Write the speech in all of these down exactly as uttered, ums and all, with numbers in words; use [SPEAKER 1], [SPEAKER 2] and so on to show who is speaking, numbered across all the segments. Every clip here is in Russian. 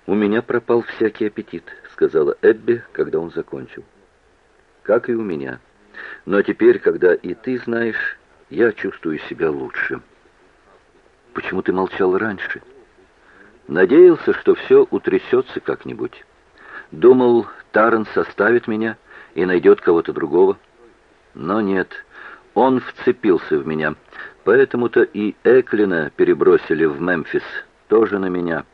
[SPEAKER 1] «У меня пропал всякий аппетит», — сказала Эбби, когда он закончил. «Как и у меня. Но теперь, когда и ты знаешь, я чувствую себя лучше». «Почему ты молчал раньше?» «Надеялся, что все утрясется как-нибудь. Думал, Тарренс оставит меня и найдет кого-то другого. Но нет, он вцепился в меня. Поэтому-то и Эклина перебросили в Мемфис, тоже на меня.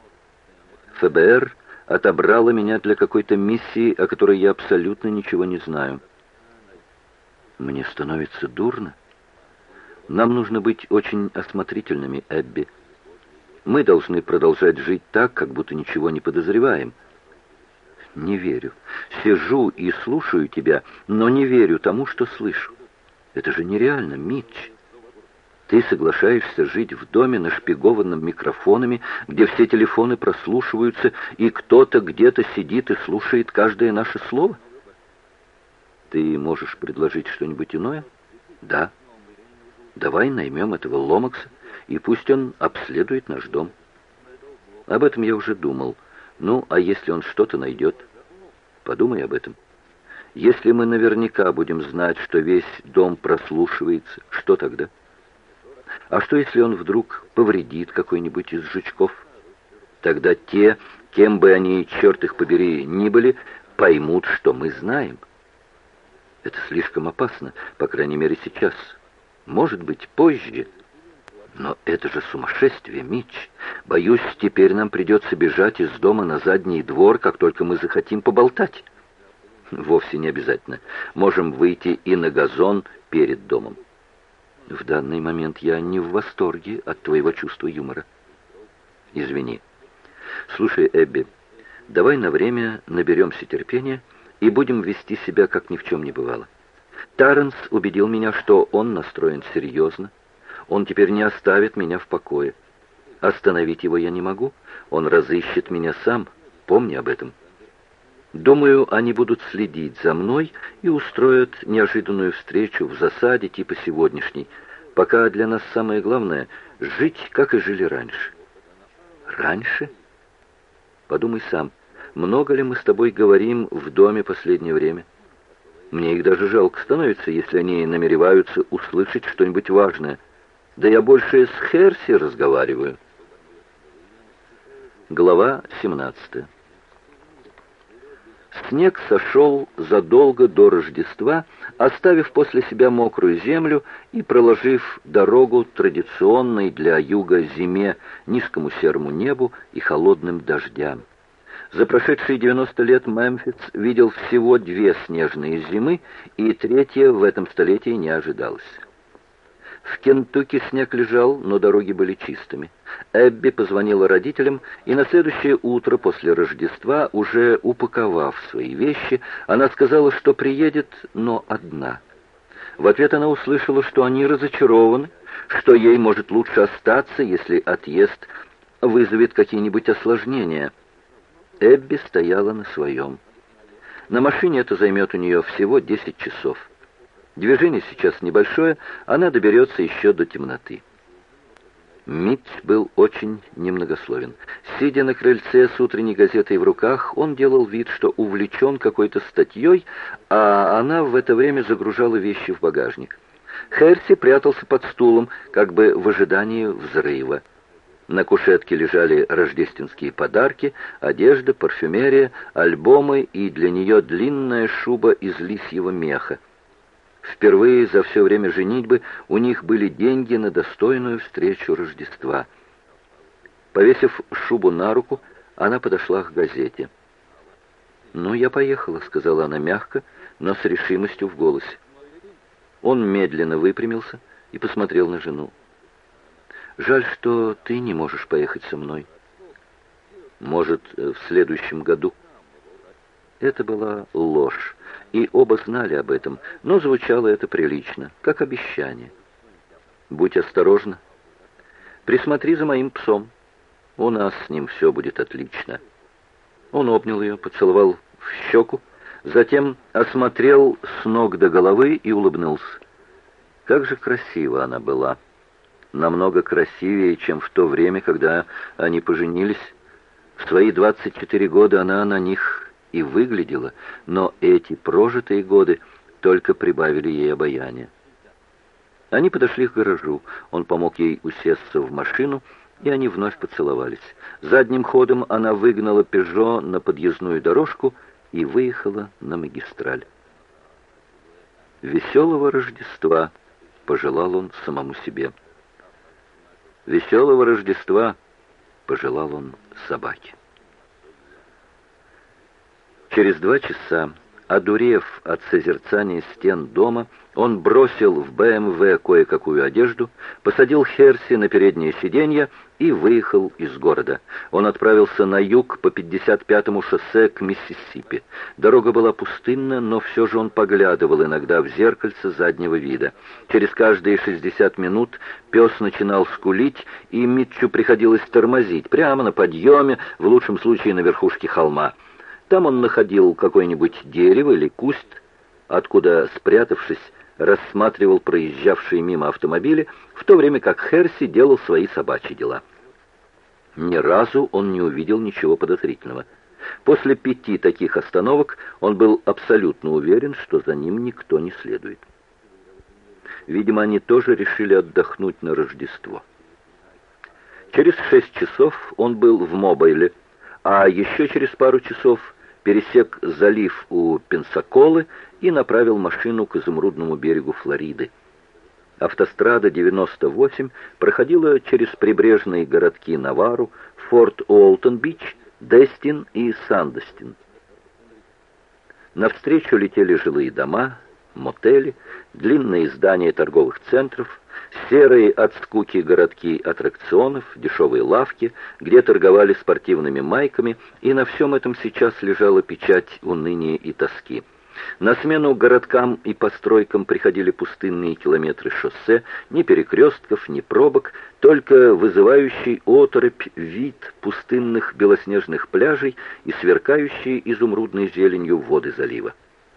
[SPEAKER 1] ФБР отобрало меня для какой-то миссии, о которой я абсолютно ничего не знаю». «Мне становится дурно. Нам нужно быть очень осмотрительными, Эбби. Мы должны продолжать жить так, как будто ничего не подозреваем». «Не верю. Сижу и слушаю тебя, но не верю тому, что слышу. Это же нереально, Митч. Ты соглашаешься жить в доме, нашпигованном микрофонами, где все телефоны прослушиваются, и кто-то где-то сидит и слушает каждое наше слово? Ты можешь предложить что-нибудь иное? Да. Давай наймем этого Ломакса, и пусть он обследует наш дом. Об этом я уже думал. Ну, а если он что-то найдет? Подумай об этом. Если мы наверняка будем знать, что весь дом прослушивается, что тогда? А что, если он вдруг повредит какой-нибудь из жучков? Тогда те, кем бы они, черт их побери, ни были, поймут, что мы знаем. Это слишком опасно, по крайней мере сейчас. Может быть, позже. Но это же сумасшествие, Митч. Боюсь, теперь нам придется бежать из дома на задний двор, как только мы захотим поболтать. Вовсе не обязательно. Можем выйти и на газон перед домом. В данный момент я не в восторге от твоего чувства юмора. Извини. Слушай, Эбби, давай на время наберемся терпения и будем вести себя, как ни в чем не бывало. Тарренс убедил меня, что он настроен серьезно. Он теперь не оставит меня в покое. Остановить его я не могу. Он разыщет меня сам. Помни об этом. Думаю, они будут следить за мной и устроят неожиданную встречу в засаде типа сегодняшней. Пока для нас самое главное — жить, как и жили раньше. Раньше? Подумай сам, много ли мы с тобой говорим в доме последнее время? Мне их даже жалко становится, если они намереваются услышать что-нибудь важное. Да я больше с Херси разговариваю. Глава семнадцатая. Снег сошел задолго до Рождества, оставив после себя мокрую землю и проложив дорогу традиционной для юга зиме, низкому серому небу и холодным дождям. За прошедшие девяносто лет Мемфис видел всего две снежные зимы, и третья в этом столетии не ожидалась. В Кентукки снег лежал, но дороги были чистыми. Эбби позвонила родителям, и на следующее утро после Рождества, уже упаковав свои вещи, она сказала, что приедет, но одна. В ответ она услышала, что они разочарованы, что ей может лучше остаться, если отъезд вызовет какие-нибудь осложнения. Эбби стояла на своем. На машине это займет у нее всего десять часов. Движение сейчас небольшое, она доберется еще до темноты. Митч был очень немногословен. Сидя на крыльце с утренней газетой в руках, он делал вид, что увлечен какой-то статьей, а она в это время загружала вещи в багажник. Херси прятался под стулом, как бы в ожидании взрыва. На кушетке лежали рождественские подарки, одежда, парфюмерия, альбомы и для нее длинная шуба из лисьего меха. Впервые за все время женитьбы у них были деньги на достойную встречу Рождества. Повесив шубу на руку, она подошла к газете. «Ну, я поехала», — сказала она мягко, но с решимостью в голосе. Он медленно выпрямился и посмотрел на жену. «Жаль, что ты не можешь поехать со мной. Может, в следующем году». Это была ложь, и оба знали об этом, но звучало это прилично, как обещание. «Будь осторожна. Присмотри за моим псом. У нас с ним все будет отлично». Он обнял ее, поцеловал в щеку, затем осмотрел с ног до головы и улыбнулся. Как же красива она была. Намного красивее, чем в то время, когда они поженились. В свои двадцать четыре года она на них и выглядела, но эти прожитые годы только прибавили ей обаяния. Они подошли к гаражу, он помог ей усесться в машину, и они вновь поцеловались. Задним ходом она выгнала «Пежо» на подъездную дорожку и выехала на магистраль. «Веселого Рождества!» — пожелал он самому себе. «Веселого Рождества!» — пожелал он собаке. Через два часа, одурев от созерцания стен дома, он бросил в бэ эм вэ кое-какую одежду, посадил Херси на переднее сиденье и выехал из города. Он отправился на юг по пятьдесят пятому шоссе к Миссисипи. Дорога была пустынна, но все же он поглядывал иногда в зеркальце заднего вида. Через каждые шестьдесят минут пес начинал скулить, и Митчу приходилось тормозить прямо на подъеме, в лучшем случае на верхушке холма. Там он находил какое-нибудь дерево или куст, откуда, спрятавшись, рассматривал проезжавшие мимо автомобили, в то время как Херси делал свои собачьи дела. Ни разу он не увидел ничего подозрительного. После пяти таких остановок он был абсолютно уверен, что за ним никто не следует. Видимо, они тоже решили отдохнуть на Рождество. Через шесть часов он был в Мобайле, а еще через пару часов пересек залив у Пенсаколы и направил машину к изумрудному берегу Флориды. Автострада девяносто восемь проходила через прибрежные городки Навару, Форт Уолтон-Бич, Дестин и Сандостин. Навстречу летели жилые дома, мотели, длинные здания торговых центров, серые от скуки городки аттракционов, дешевые лавки, где торговали спортивными майками, и на всем этом сейчас лежала печать уныния и тоски. На смену городкам и постройкам приходили пустынные километры шоссе, ни перекрестков, ни пробок, только вызывающий оторопь вид пустынных белоснежных пляжей и сверкающие изумрудной зеленью воды залива.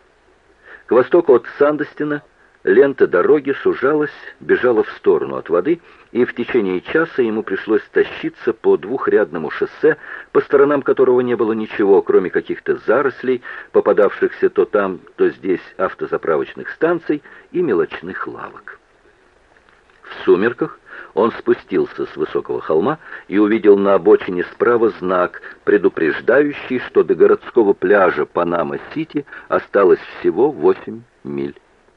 [SPEAKER 1] К востоку от Сандостина лента дороги сужалась, бежала в сторону от воды, и в течение часа ему пришлось тащиться по двухрядному шоссе, по сторонам которого не было ничего, кроме каких-то зарослей, попадавшихся то там, то здесь автозаправочных станций и мелочных лавок. В сумерках он спустился с высокого холма и увидел на обочине справа знак, предупреждающий, что до городского пляжа Панама-Сити осталось всего восемь миль.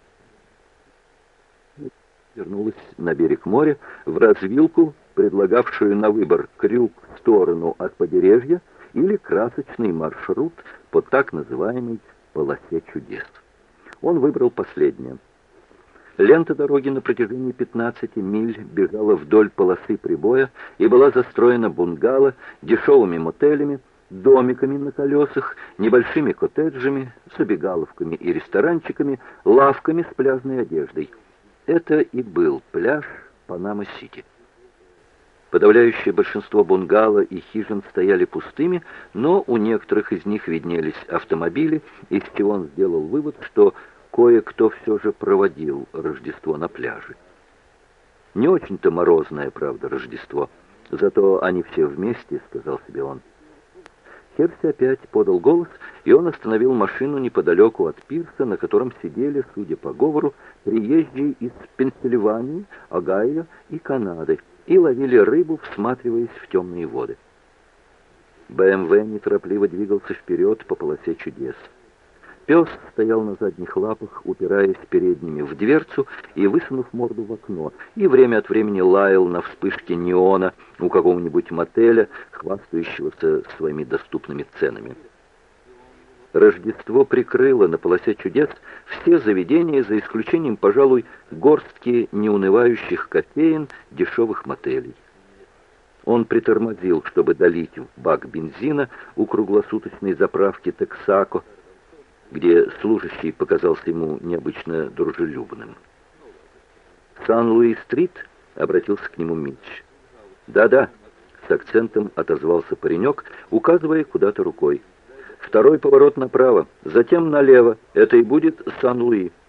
[SPEAKER 1] Вернулась на берег моря, в развилку, предлагавшую на выбор крюк в сторону от побережья или красочный маршрут по так называемой полосе чудес. Он выбрал последнее. Лента дороги на протяжении пятнадцати миль бежала вдоль полосы прибоя и была застроена бунгало, дешевыми мотелями, домиками на колесах, небольшими коттеджами, забегаловками и ресторанчиками, лавками с пляжной одеждой. Это и был пляж Панама-Сити. Подавляющее большинство бунгало и хижин стояли пустыми, но у некоторых из них виднелись автомобили, из чего он сделал вывод, что кое-кто все же проводил Рождество на пляже. Не очень-то морозное, правда, Рождество, зато они все вместе, сказал себе он. Херси опять подал голос, и он остановил машину неподалеку от пирса, на котором сидели, судя по говору, приезжие из Пенсильвании, Огайо и Канады, и ловили рыбу, всматриваясь в темные воды. бэ эм вэ неторопливо двигался вперед по полосе чудес. Пес стоял на задних лапах, упираясь передними в дверцу и высунув морду в окно, и время от времени лаял на вспышке неона у какого-нибудь мотеля, хвастающегося своими доступными ценами. Рождество прикрыло на полосе чудес все заведения, за исключением, пожалуй, горстки неунывающих кофеен, дешевых мотелей. Он притормозил, чтобы долить в бак бензина у круглосуточной заправки «Тексако», где служащий показался ему необычно дружелюбным. «Сан-Луи-стрит?» — обратился к нему Митч. «Да-да», — с акцентом отозвался паренек, указывая куда-то рукой. «Второй поворот направо, затем налево. Это и будет Сан-Луи».